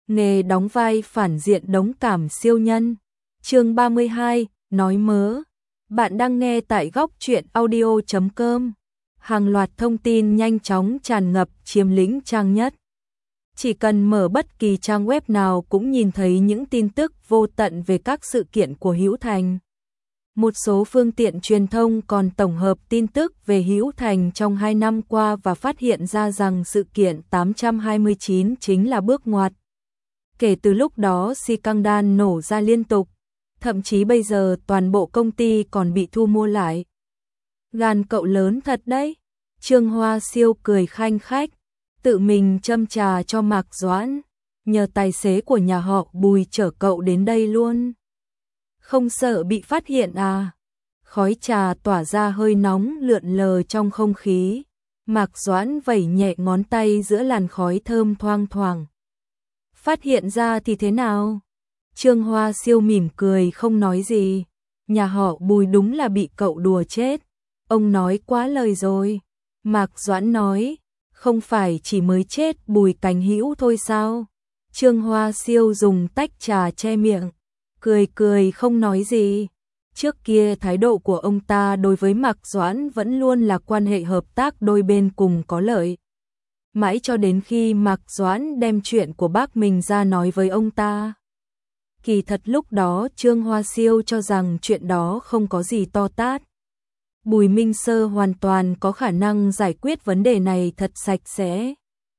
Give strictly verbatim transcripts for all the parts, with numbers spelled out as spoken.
nghề đóng vai phản diện đống cảm siêu nhân. Chương ba mươi hai, nói mớ. Bạn đang nghe tại góc truyện audio chấm com. Hàng loạt thông tin nhanh chóng tràn ngập chiếm lĩnh trang nhất. Chỉ cần mở bất kỳ trang web nào cũng nhìn thấy những tin tức vô tận về các sự kiện của Hữu Thành. Một số phương tiện truyền thông còn tổng hợp tin tức về Hữu Thành trong hai năm qua và phát hiện ra rằng sự kiện tám trăm hai mươi chín chính là bước ngoặt. Kể từ lúc đó scandal nổ ra liên tục, thậm chí bây giờ toàn bộ công ty còn bị thu mua lại. Gan cậu lớn thật đấy, Trương Hoa Siêu cười khanh khách, tự mình châm trà cho Mạc Doãn, nhờ tài xế của nhà họ Bùi chở cậu đến đây luôn. Không sợ bị phát hiện à? Khói trà tỏa ra hơi nóng lượn lờ trong không khí, Mạc Doãn vẩy nhẹ ngón tay giữa làn khói thơm thoang thoảng. Phát hiện ra thì thế nào? Trương Hoa Siêu mỉm cười không nói gì. Nhà họ Bùi đúng là bị cậu đùa chết. Ông nói quá lời rồi. Mạc Doãn nói, không phải chỉ mới chết Bùi Cảnh Hữu thôi sao? Trương Hoa Siêu dùng tách trà che miệng, cười cười không nói gì. Trước kia thái độ của ông ta đối với Mạc Doãn vẫn luôn là quan hệ hợp tác đôi bên cùng có lợi. Mãi cho đến khi Mạc Doãn đem chuyện của bác mình ra nói với ông ta. Kỳ thật lúc đó Trương Hoa Siêu cho rằng chuyện đó không có gì to tát. Bùi Minh Sơ hoàn toàn có khả năng giải quyết vấn đề này thật sạch sẽ.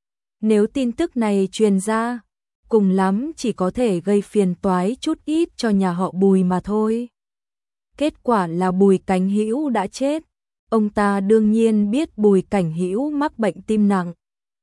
Nếu tin tức này truyền ra, cùng lắm chỉ có thể gây phiền toái chút ít cho nhà họ Bùi mà thôi. Kết quả là Bùi Cảnh Hữu đã chết. Ông ta đương nhiên biết Bùi Cảnh Hữu mắc bệnh tim nặng,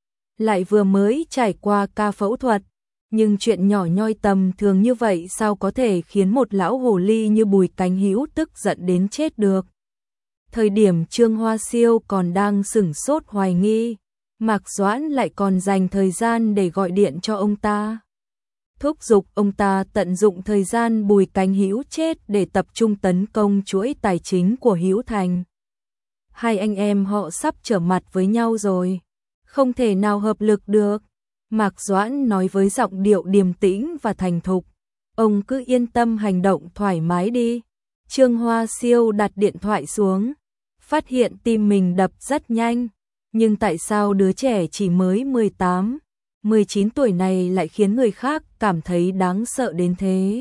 lại vừa mới trải qua ca phẫu thuật, nhưng chuyện nhỏ nhoi tầm thường như vậy sao có thể khiến một lão hồ ly như Bùi Cảnh Hữu tức giận đến chết được. Thời điểm Trương Hoa Siêu còn đang sửng sốt hoài nghi, Mạc Doãn lại còn dành thời gian để gọi điện cho ông ta, thúc giục ông ta tận dụng thời gian Bùi Cảnh Hữu chết để tập trung tấn công chuỗi tài chính của Hữu Thành. Hai anh em họ sắp trở mặt với nhau rồi, không thể nào hợp lực được. Mạc Doãn nói với giọng điệu điềm tĩnh và thành thục, ông cứ yên tâm hành động thoải mái đi. Trương Hoa Siêu đặt điện thoại xuống, phát hiện tim mình đập rất nhanh, nhưng tại sao đứa trẻ chỉ mới mười tám, mười chín tuổi này lại khiến người khác cảm thấy đáng sợ đến thế?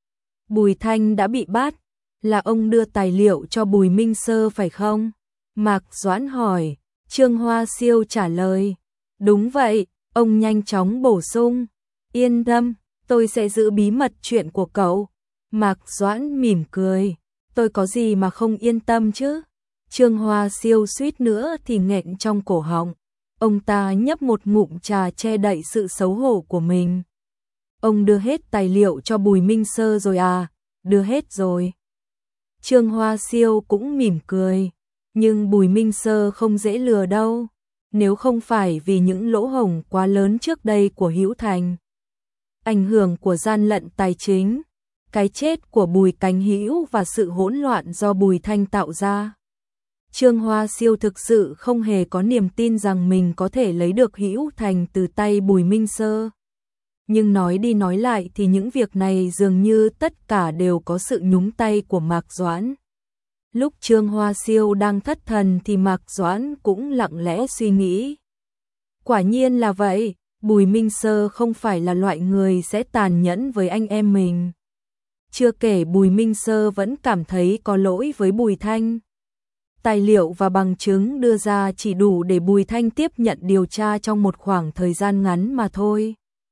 Bùi Thanh đã bị bắt, là ông đưa tài liệu cho Bùi Minh Sơ phải không? Mạc Doãn hỏi. Trương Hoa Siêu trả lời, đúng vậy. Ông nhanh chóng bổ sung, yên tâm, tôi sẽ giữ bí mật chuyện của cậu. Mạc Doãn mỉm cười, tôi có gì mà không yên tâm chứ? Trương Hoa Siêu suýt nữa thì nghẹn trong cổ họng. Ông ta nhấp một ngụm trà che đậy sự xấu hổ của mình. Ông đưa hết tài liệu cho Bùi Minh Sơ rồi à? Đưa hết rồi. Trương Hoa Siêu cũng mỉm cười, nhưng Bùi Minh Sơ không dễ lừa đâu. Nếu không phải vì những lỗ hổng quá lớn trước đây của Hữu Thành, ảnh hưởng của gian lận tài chính, cái chết của Bùi Cảnh Hữu và sự hỗn loạn do Bùi Thanh tạo ra, Trương Hoa Siêu thực sự không hề có niềm tin rằng mình có thể lấy được Hữu Thành từ tay Bùi Minh Sơ. Nhưng nói đi nói lại thì những việc này dường như tất cả đều có sự nhúng tay của Mạc Doãn. Lúc Trương Hoa Siêu đang thất thần thì Mạc Doãn cũng lặng lẽ suy nghĩ. Quả nhiên là vậy, Bùi Minh Sơ không phải là loại người sẽ tàn nhẫn với anh em mình. Chưa kể Bùi Minh Sơ vẫn cảm thấy có lỗi với Bùi Thanh. Tài liệu và bằng chứng đưa ra chỉ đủ để Bùi Thanh tiếp nhận điều tra trong một khoảng thời gian ngắn mà thôi.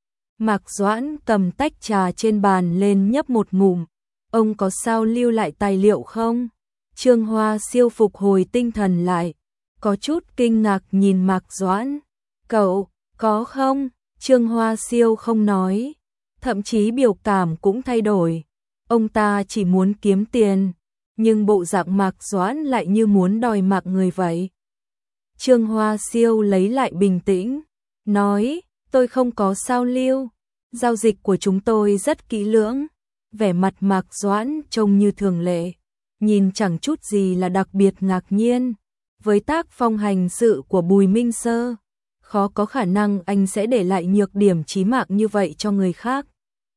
Mạc Doãn cầm tách trà trên bàn lên nhấp một ngụm. Ông có sao lưu lại tài liệu không? Trương Hoa Siêu phục hồi tinh thần lại, có chút kinh ngạc nhìn Mạc Doãn. Cậu, có không? Trương Hoa Siêu không nói, thậm chí biểu cảm cũng thay đổi. Ông ta chỉ muốn kiếm tiền, nhưng bộ dạng Mạc Doãn lại như muốn đòi mạng người vậy. Trương Hoa Siêu lấy lại bình tĩnh, nói, tôi không có sao lưu, giao dịch của chúng tôi rất kỹ lưỡng. Vẻ mặt Mạc Doãn trông như thường lệ, nhìn chẳng chút gì là đặc biệt ngạc nhiên với tác phong hành sự của Bùi Minh Sơ. khó có khả năng anh sẽ để lại nhược điểm chí mạng như vậy cho người khác.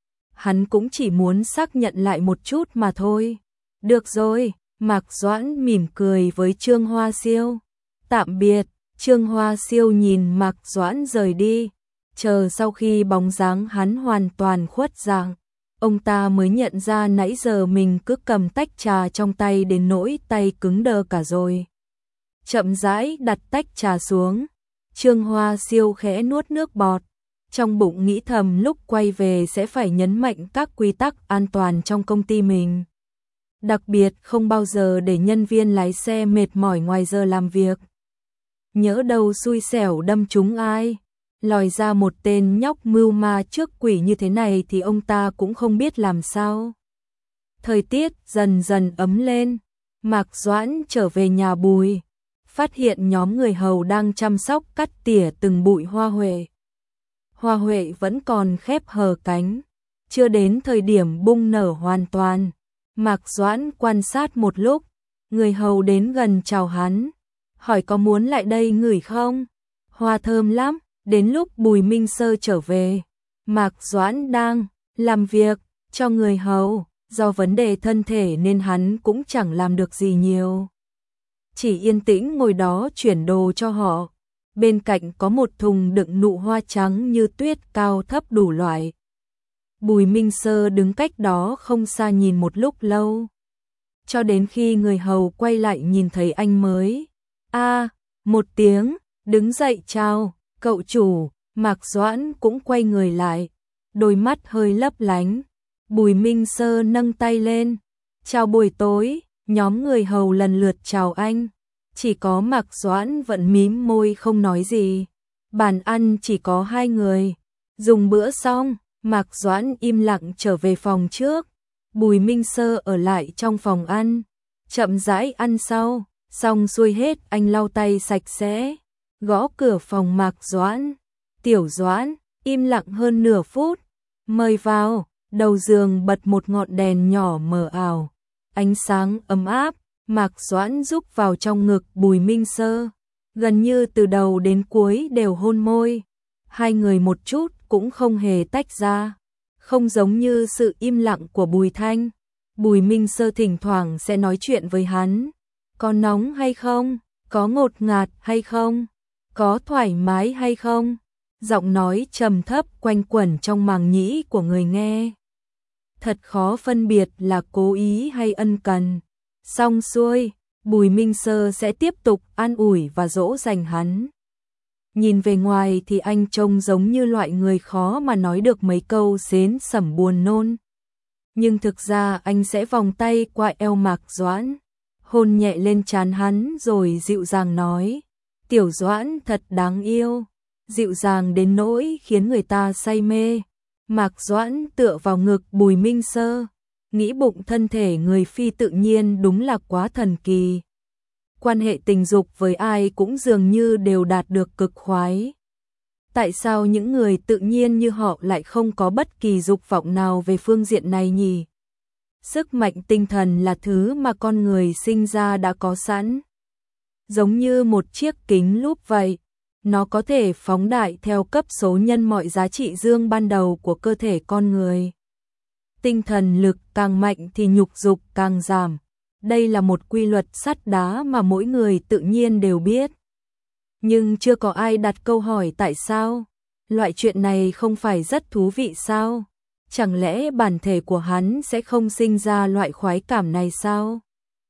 Hắn cũng chỉ muốn xác nhận lại một chút mà thôi. Được rồi, Mạc Doãn mỉm cười với Trương Hoa Siêu. Tạm biệt, Trương Hoa Siêu nhìn Mạc Doãn rời đi, chờ sau khi bóng dáng hắn hoàn toàn khuất dạng, ông ta mới nhận ra nãy giờ mình cứ cầm tách trà trong tay đến nỗi tay cứng đơ cả rồi. Chậm rãi đặt tách trà xuống, Trương Hoa Siêu khẽ nuốt nước bọt, trong bụng nghĩ thầm lúc quay về sẽ phải nhấn mạnh các quy tắc an toàn trong công ty mình. Đặc biệt không bao giờ để nhân viên lái xe mệt mỏi ngoài giờ làm việc. Nhỡ đâu xui xẻo đâm trúng ai, lòi ra một tên nhóc mưu ma trước quỷ như thế này thì ông ta cũng không biết làm sao. Thời tiết dần dần ấm lên, Mạc Doãn trở về nhà Bùi, phát hiện nhóm người hầu đang chăm sóc cắt tỉa từng bụi hoa huệ. Hoa huệ vẫn còn khép hờ cánh, chưa đến thời điểm bung nở hoàn toàn. Mạc Doãn quan sát một lúc, người hầu đến gần chào hắn, hỏi có muốn lại đây ngửi không? Hoa thơm lắm. Đến lúc Bùi Minh Sơ trở về, Mạc Doãn đang làm việc cho người hầu, do vấn đề thân thể nên hắn cũng chẳng làm được gì nhiều. Chỉ yên tĩnh ngồi đó chuyển đồ cho họ. Bên cạnh có một thùng đựng nụ hoa trắng như tuyết cao thấp đủ loại. Bùi Minh Sơ đứng cách đó không xa nhìn một lúc lâu, cho đến khi người hầu quay lại nhìn thấy anh mới a à, một tiếng, đứng dậy chào. Cậu chủ. Mạc Doãn cũng quay người lại, đôi mắt hơi lấp lánh. Bùi Minh Sơ nâng tay lên, chào buổi tối. Nhóm người hầu lần lượt chào anh, chỉ có Mạc Doãn vẫn mím môi không nói gì. Bàn ăn chỉ có hai người, dùng bữa xong, Mạc Doãn im lặng trở về phòng trước, Bùi Minh Sơ ở lại trong phòng ăn, chậm rãi ăn sau. Xong xuôi hết anh lau tay sạch sẽ, gõ cửa phòng Mạc Doãn. Tiểu Doãn, im lặng hơn nửa phút, mời vào. Đầu giường bật một ngọn đèn nhỏ mờ ảo, ánh sáng ấm áp. Mạc Doãn rúc vào trong ngực Bùi Minh Sơ, gần như từ đầu đến cuối đều hôn môi. Hai người một chút cũng không hề tách ra, không giống như sự im lặng của Bùi Thanh. Bùi Minh Sơ thỉnh thoảng sẽ nói chuyện với hắn, có nóng hay không, có ngột ngạt hay không, có thoải mái hay không. Giọng nói trầm thấp quanh quẩn trong màng nhĩ của người nghe, thật khó phân biệt là cố ý hay ân cần. Xong xuôi, Bùi Minh Sơ sẽ tiếp tục an ủi và dỗ dành hắn. Nhìn về ngoài thì anh trông giống như loại người khó mà nói được mấy câu xến sẩm buồn nôn. Nhưng thực ra anh sẽ vòng tay qua eo Mạc Doãn, hôn nhẹ lên trán hắn rồi dịu dàng nói, Tiểu Doãn thật đáng yêu, dịu dàng đến nỗi khiến người ta say mê. Mạc Doãn tựa vào ngực Bùi Minh Sơ, nghĩ bụng thân thể người phi tự nhiên đúng là quá thần kỳ. Quan hệ tình dục với ai cũng dường như đều đạt được cực khoái. Tại sao những người tự nhiên như họ lại không có bất kỳ dục vọng nào về phương diện này nhỉ? Sức mạnh tinh thần là thứ mà con người sinh ra đã có sẵn. Giống như một chiếc kính lúp vậy, nó có thể phóng đại theo cấp số nhân mọi giá trị dương ban đầu của cơ thể con người. Tinh thần lực càng mạnh thì nhục dục càng giảm. Đây là một quy luật sắt đá mà mỗi người tự nhiên đều biết. Nhưng chưa có ai đặt câu hỏi tại sao. Loại chuyện này không phải rất thú vị sao? Chẳng lẽ bản thể của hắn sẽ không sinh ra loại khoái cảm này sao?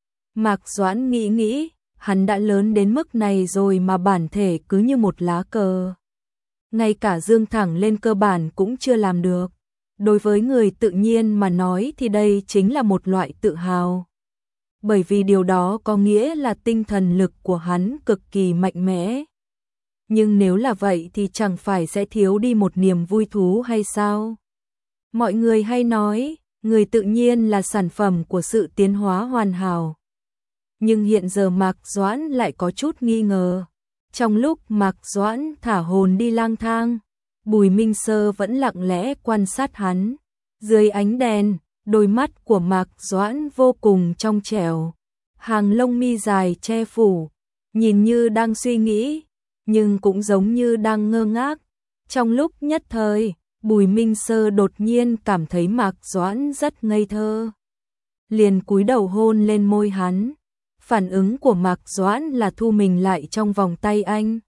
Mạc Doãn nghĩ nghĩ, hắn đã lớn đến mức này rồi mà bản thể cứ như một lá cờ. Ngay cả dương thẳng lên cơ bản cũng chưa làm được. Đối với người tự nhiên mà nói thì đây chính là một loại tự hào. Bởi vì điều đó có nghĩa là tinh thần lực của hắn cực kỳ mạnh mẽ. Nhưng nếu là vậy thì chẳng phải sẽ thiếu đi một niềm vui thú hay sao? Mọi người hay nói, người tự nhiên là sản phẩm của sự tiến hóa hoàn hảo. Nhưng hiện giờ Mạc Doãn lại có chút nghi ngờ. Trong lúc Mạc Doãn thả hồn đi lang thang, Bùi Minh Sơ vẫn lặng lẽ quan sát hắn. Dưới ánh đèn, đôi mắt của Mạc Doãn vô cùng trong trẻo, hàng lông mi dài che phủ, nhìn như đang suy nghĩ, nhưng cũng giống như đang ngơ ngác. Trong lúc nhất thời, Bùi Minh Sơ đột nhiên cảm thấy Mạc Doãn rất ngây thơ. Liền cúi đầu hôn lên môi hắn. Phản ứng của Mạc Doãn là thu mình lại trong vòng tay anh.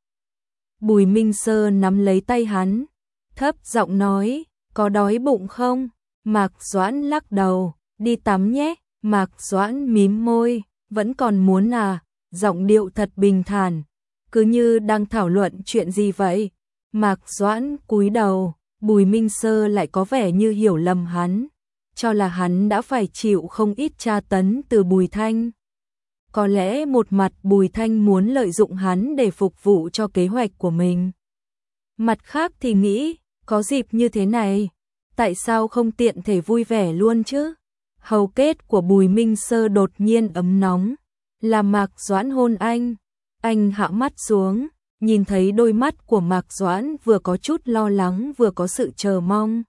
Bùi Minh Sơ nắm lấy tay hắn, thấp giọng nói, có đói bụng không? Mạc Doãn lắc đầu, đi tắm nhé. Mạc Doãn mím môi, vẫn còn muốn à? Giọng điệu thật bình thản, cứ như đang thảo luận chuyện gì vậy. Mạc Doãn cúi đầu, Bùi Minh Sơ lại có vẻ như hiểu lầm hắn, cho là hắn đã phải chịu không ít tra tấn từ Bùi Thanh. Có lẽ một mặt Bùi Thanh muốn lợi dụng hắn để phục vụ cho kế hoạch của mình. Mặt khác thì nghĩ, có dịp như thế này, tại sao không tiện thể vui vẻ luôn chứ? Hầu kết của Bùi Minh Sơ đột nhiên ấm nóng, làm Mạc Doãn hôn anh. Anh hạ mắt xuống, nhìn thấy đôi mắt của Mạc Doãn vừa có chút lo lắng vừa có sự chờ mong.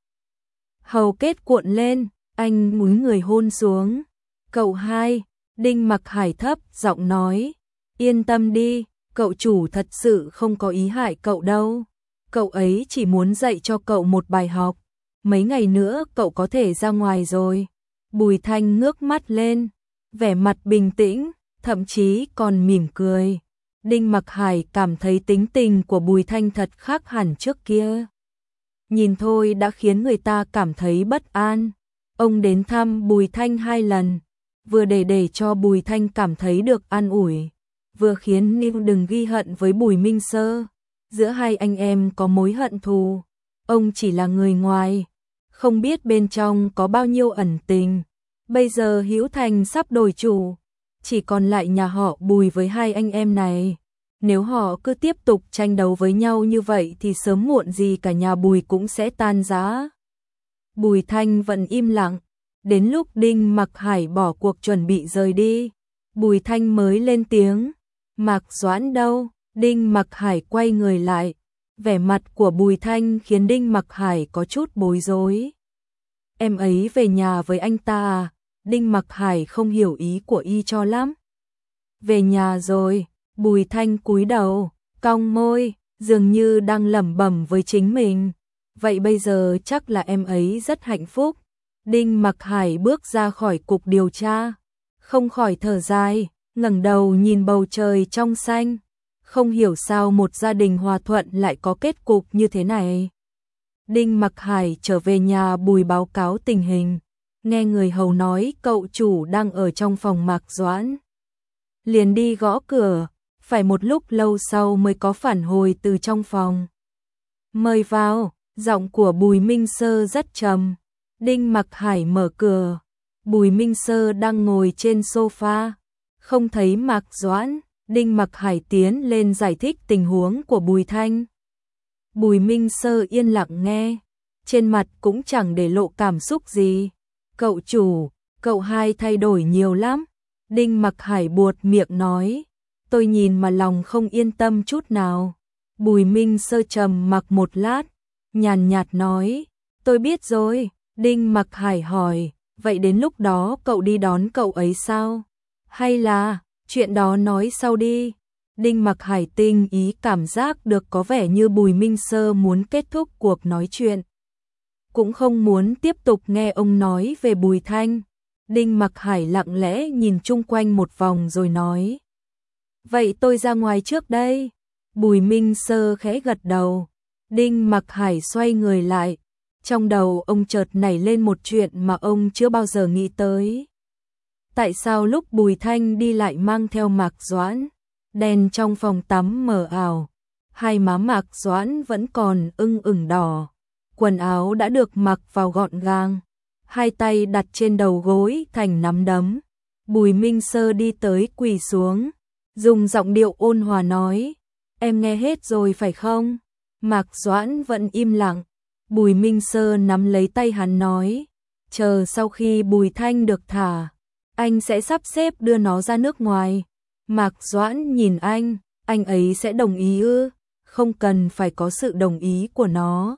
Hầu kết cuộn lên, anh múi người hôn xuống. Cậu hai, Đinh Mặc Hải thấp giọng nói, yên tâm đi, cậu chủ thật sự không có ý hại cậu đâu. Cậu ấy chỉ muốn dạy cho cậu một bài học. Mấy ngày nữa cậu có thể ra ngoài rồi. Bùi Thanh ngước mắt lên, vẻ mặt bình tĩnh, thậm chí còn mỉm cười. Đinh Mặc Hải cảm thấy tính tình của Bùi Thanh thật khác hẳn trước kia. Nhìn thôi đã khiến người ta cảm thấy bất an. Ông đến thăm Bùi Thanh hai lần, vừa để để cho Bùi Thanh cảm thấy được an ủi, vừa khiến Ninh đừng ghi hận với Bùi Minh Sơ. Giữa hai anh em có mối hận thù, ông chỉ là người ngoài, không biết bên trong có bao nhiêu ẩn tình. Bây giờ Hữu Thành sắp đổi chủ, chỉ còn lại nhà họ Bùi với hai anh em này. Nếu họ cứ tiếp tục tranh đấu với nhau như vậy thì sớm muộn gì cả nhà Bùi cũng sẽ tan rã. Bùi Thanh vẫn im lặng, đến lúc Đinh Mặc Hải bỏ cuộc chuẩn bị rời đi, Bùi Thanh mới lên tiếng, Mạc Doãn đâu? Đinh Mặc Hải quay người lại, vẻ mặt của Bùi Thanh khiến Đinh Mặc Hải có chút bối rối. Em ấy về nhà với anh ta à? Đinh Mặc Hải không hiểu ý của y cho lắm. Về nhà rồi. Bùi Thanh cúi đầu, cong môi, dường như đang lẩm bẩm với chính mình. Vậy bây giờ chắc là em ấy rất hạnh phúc. Đinh Mặc Hải bước ra khỏi cục điều tra, không khỏi thở dài, ngẩng đầu nhìn bầu trời trong xanh. Không hiểu sao một gia đình hòa thuận lại có kết cục như thế này. Đinh Mặc Hải trở về nhà Bùi báo cáo tình hình, nghe người hầu nói cậu chủ đang ở trong phòng Mạc Doãn. Liền đi gõ cửa, phải một lúc lâu sau mới có phản hồi từ trong phòng. Mời vào, giọng của Bùi Minh Sơ rất trầm. Đinh Mặc Hải mở cửa, Bùi Minh Sơ đang ngồi trên sofa, không thấy Mạc Doãn. Đinh Mặc Hải tiến lên giải thích tình huống của Bùi Thanh. Bùi Minh Sơ yên lặng nghe, trên mặt cũng chẳng để lộ cảm xúc gì. Cậu chủ, cậu hai thay đổi nhiều lắm. Đinh Mặc Hải buột miệng nói, tôi nhìn mà lòng không yên tâm chút nào. Bùi Minh Sơ trầm mặc một lát, nhàn nhạt nói, tôi biết rồi. Đinh Mặc Hải hỏi, vậy đến lúc đó cậu đi đón cậu ấy sao? Hay là, chuyện đó nói sau đi. Đinh Mặc Hải tinh ý cảm giác được có vẻ như Bùi Minh Sơ muốn kết thúc cuộc nói chuyện, cũng không muốn tiếp tục nghe ông nói về Bùi Thanh. Đinh Mặc Hải lặng lẽ nhìn chung quanh một vòng rồi nói, vậy tôi ra ngoài trước đây. Bùi Minh Sơ khẽ gật đầu. Đinh Mặc Hải xoay người lại, trong đầu ông chợt nảy lên một chuyện mà ông chưa bao giờ nghĩ tới. Tại sao lúc Bùi Thanh đi lại mang theo Mạc Doãn? Đèn trong phòng tắm mờ ảo, hai má Mạc Doãn vẫn còn ửng ửng đỏ, quần áo đã được mặc vào gọn gàng, hai tay đặt trên đầu gối thành nắm đấm. Bùi Minh Sơ đi tới quỳ xuống, dùng giọng điệu ôn hòa nói, em nghe hết rồi phải không? Mạc Doãn vẫn im lặng. Bùi Minh Sơ nắm lấy tay hắn nói, chờ sau khi Bùi Thanh được thả, anh sẽ sắp xếp đưa nó ra nước ngoài. Mạc Doãn nhìn anh, anh ấy sẽ đồng ý ư? Không cần phải có sự đồng ý của nó.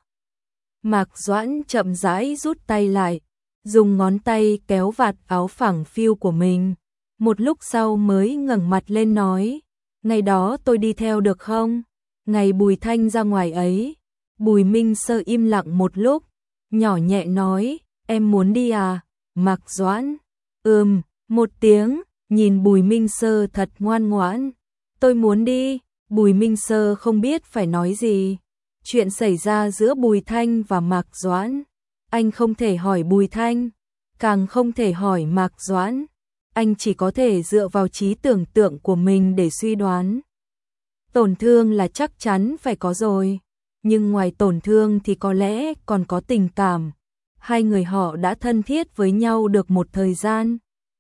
Mạc Doãn chậm rãi rút tay lại, dùng ngón tay kéo vạt áo phẳng phiu của mình. Một lúc sau mới ngẩng mặt lên nói, ngày đó tôi đi theo được không? Ngày Bùi Thanh ra ngoài ấy, Bùi Minh Sơ im lặng một lúc, nhỏ nhẹ nói, em muốn đi à? Mạc Doãn, ừm, một tiếng, nhìn Bùi Minh Sơ thật ngoan ngoãn. Tôi muốn đi. Bùi Minh Sơ không biết phải nói gì. Chuyện xảy ra giữa Bùi Thanh và Mạc Doãn, anh không thể hỏi Bùi Thanh, càng không thể hỏi Mạc Doãn. Anh chỉ có thể dựa vào trí tưởng tượng của mình để suy đoán. Tổn thương là chắc chắn phải có rồi, nhưng ngoài tổn thương thì có lẽ còn có tình cảm. Hai người họ đã thân thiết với nhau được một thời gian.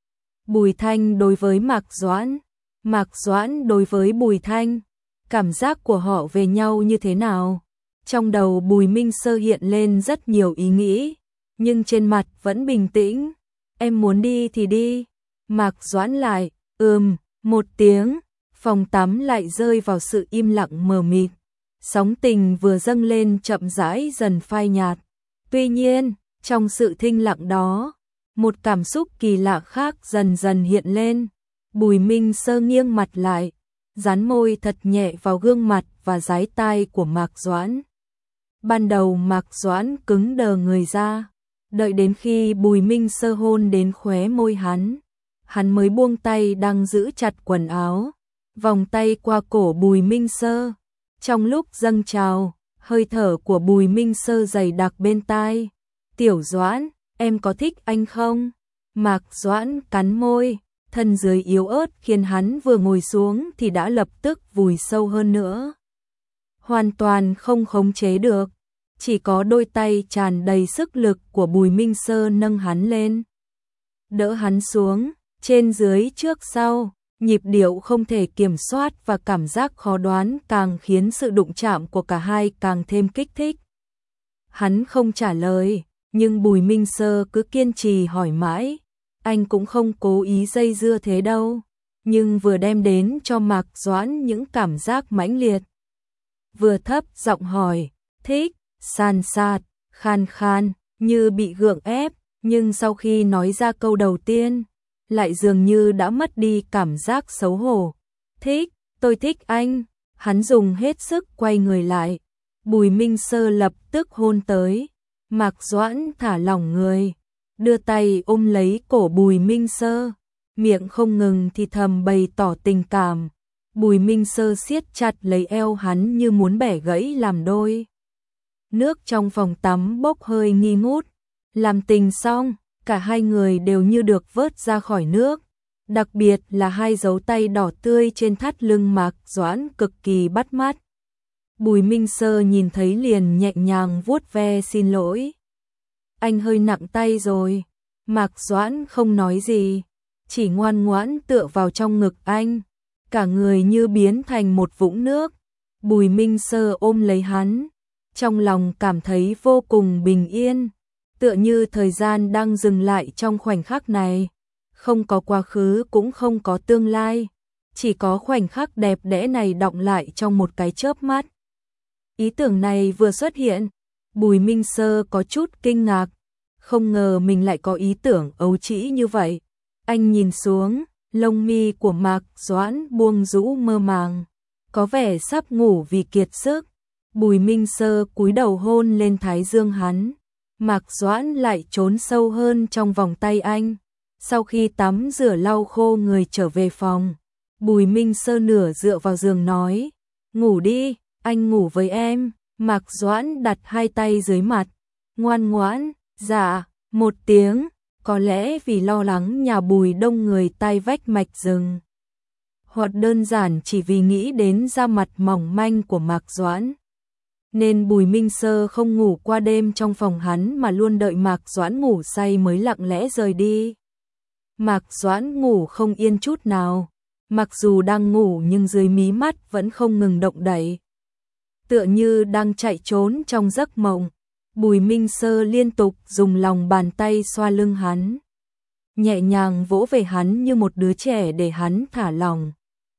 Bùi Thanh đối với Mạc Doãn, Mạc Doãn đối với Bùi Thanh, cảm giác của họ về nhau như thế nào? Trong đầu Bùi Minh Sơ hiện lên rất nhiều ý nghĩ, nhưng trên mặt vẫn bình tĩnh. Em muốn đi thì đi. Mạc Doãn lại, ừm, một tiếng, phòng tắm lại rơi vào sự im lặng mờ mịt. Sóng tình vừa dâng lên chậm rãi dần phai nhạt. Tuy nhiên, trong sự thinh lặng đó, một cảm xúc kỳ lạ khác dần dần hiện lên. Bùi Minh Sơ nghiêng mặt lại, dán môi thật nhẹ vào gương mặt và dái tai của Mạc Doãn. Ban đầu Mạc Doãn cứng đờ người ra, đợi đến khi Bùi Minh Sơ hôn đến khóe môi hắn, hắn mới buông tay đang giữ chặt quần áo, vòng tay qua cổ Bùi Minh Sơ. Trong lúc dâng trào, hơi thở của Bùi Minh Sơ dày đặc bên tai. Tiểu Doãn, em có thích anh không? Mạc Doãn cắn môi, thân dưới yếu ớt khiến hắn vừa ngồi xuống thì đã lập tức vùi sâu hơn nữa. Hoàn toàn không khống chế được, chỉ có đôi tay tràn đầy sức lực của Bùi Minh Sơ nâng hắn lên, đỡ hắn xuống, trên dưới trước sau, nhịp điệu không thể kiểm soát và cảm giác khó đoán càng khiến sự đụng chạm của cả hai càng thêm kích thích. Hắn không trả lời, nhưng Bùi Minh Sơ cứ kiên trì hỏi mãi. Anh cũng không cố ý dây dưa thế đâu, nhưng vừa đem đến cho Mạc Doãn những cảm giác mãnh liệt. Vừa thấp giọng hỏi, thích, san sạt, khan khan, như bị gượng ép, nhưng sau khi nói ra câu đầu tiên, lại dường như đã mất đi cảm giác xấu hổ. Thích, tôi thích anh. Hắn dùng hết sức quay người lại. Bùi Minh Sơ lập tức hôn tới. Mạc Doãn thả lỏng người, đưa tay ôm lấy cổ Bùi Minh Sơ, miệng không ngừng thì thầm bày tỏ tình cảm. Bùi Minh Sơ siết chặt lấy eo hắn như muốn bẻ gãy làm đôi. Nước trong phòng tắm bốc hơi nghi ngút. Làm tình xong, cả hai người đều như được vớt ra khỏi nước. Đặc biệt là hai dấu tay đỏ tươi trên thắt lưng Mạc Doãn cực kỳ bắt mắt. Bùi Minh Sơ nhìn thấy liền nhẹ nhàng vuốt ve xin lỗi. Anh hơi nặng tay rồi. Mạc Doãn không nói gì, chỉ ngoan ngoãn tựa vào trong ngực anh, cả người như biến thành một vũng nước. Bùi Minh Sơ ôm lấy hắn, trong lòng cảm thấy vô cùng bình yên, tựa như thời gian đang dừng lại trong khoảnh khắc này. Không có quá khứ cũng không có tương lai, chỉ có khoảnh khắc đẹp đẽ này đọng lại trong một cái chớp mắt. Ý tưởng này vừa xuất hiện, Bùi Minh Sơ có chút kinh ngạc, không ngờ mình lại có ý tưởng ấu trĩ như vậy. Anh nhìn xuống, lông mi của Mạc Doãn buông rũ mơ màng, có vẻ sắp ngủ vì kiệt sức. Bùi Minh Sơ cúi đầu hôn lên thái dương hắn, Mạc Doãn lại trốn sâu hơn trong vòng tay anh. Sau khi tắm rửa lau khô người trở về phòng, Bùi Minh Sơ nửa dựa vào giường nói, ngủ đi, anh ngủ với em. Mạc Doãn đặt hai tay dưới mặt, ngoan ngoãn, dạ, một tiếng, có lẽ vì lo lắng nhà Bùi đông người tai vách mạch rừng, hoặc đơn giản chỉ vì nghĩ đến da mặt mỏng manh của Mạc Doãn, nên Bùi Minh Sơ không ngủ qua đêm trong phòng hắn mà luôn đợi Mạc Doãn ngủ say mới lặng lẽ rời đi. Mạc Doãn ngủ không yên chút nào, mặc dù đang ngủ nhưng dưới mí mắt vẫn không ngừng động đậy, tựa như đang chạy trốn trong giấc mộng. Bùi Minh Sơ liên tục dùng lòng bàn tay xoa lưng hắn, nhẹ nhàng vỗ về hắn như một đứa trẻ để hắn thả lỏng.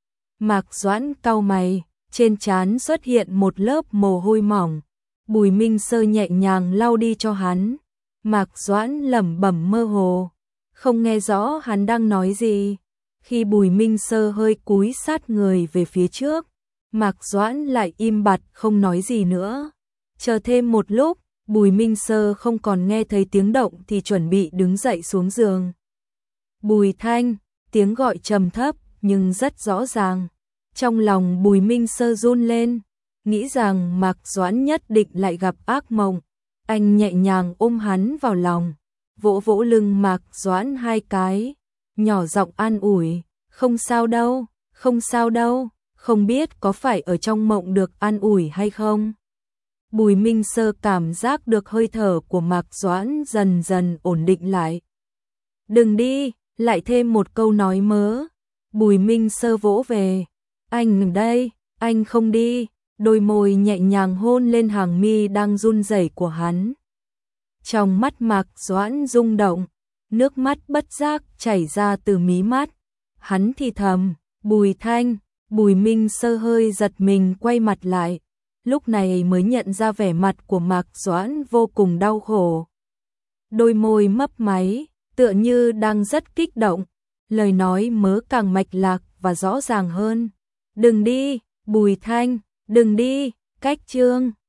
Mạc Doãn cau mày, trên trán xuất hiện một lớp mồ hôi mỏng. Bùi Minh Sơ nhẹ nhàng lau đi cho hắn. Mạc Doãn lẩm bẩm mơ hồ, không nghe rõ hắn đang nói gì. Khi Bùi Minh Sơ hơi cúi sát người về phía trước, Mạc Doãn lại im bặt không nói gì nữa. Chờ thêm một lúc, Bùi Minh Sơ không còn nghe thấy tiếng động thì chuẩn bị đứng dậy xuống giường. Bùi Thanh, tiếng gọi trầm thấp nhưng rất rõ ràng. Trong lòng Bùi Minh Sơ run lên, nghĩ rằng Mạc Doãn nhất định lại gặp ác mộng. Anh nhẹ nhàng ôm hắn vào lòng, vỗ vỗ lưng Mạc Doãn hai cái, nhỏ giọng an ủi, không sao đâu, không sao đâu, không biết có phải ở trong mộng được an ủi hay không. Bùi Minh Sơ cảm giác được hơi thở của Mạc Doãn dần dần ổn định lại. Đừng đi, lại thêm một câu nói mớ. Bùi Minh Sơ vỗ về, anh đây, anh không đi, đôi môi nhẹ nhàng hôn lên hàng mi đang run rẩy của hắn. Trong mắt Mạc Doãn rung động, nước mắt bất giác chảy ra từ mí mắt. Hắn thì thầm, Bùi Thanh. Bùi Minh Sơ hơi giật mình quay mặt lại, lúc này mới nhận ra vẻ mặt của Mạc Doãn vô cùng đau khổ. Đôi môi mấp máy, tựa như đang rất kích động, lời nói mớ càng mạch lạc và rõ ràng hơn. Đừng đi, Bùi Thanh, đừng đi, cách chương.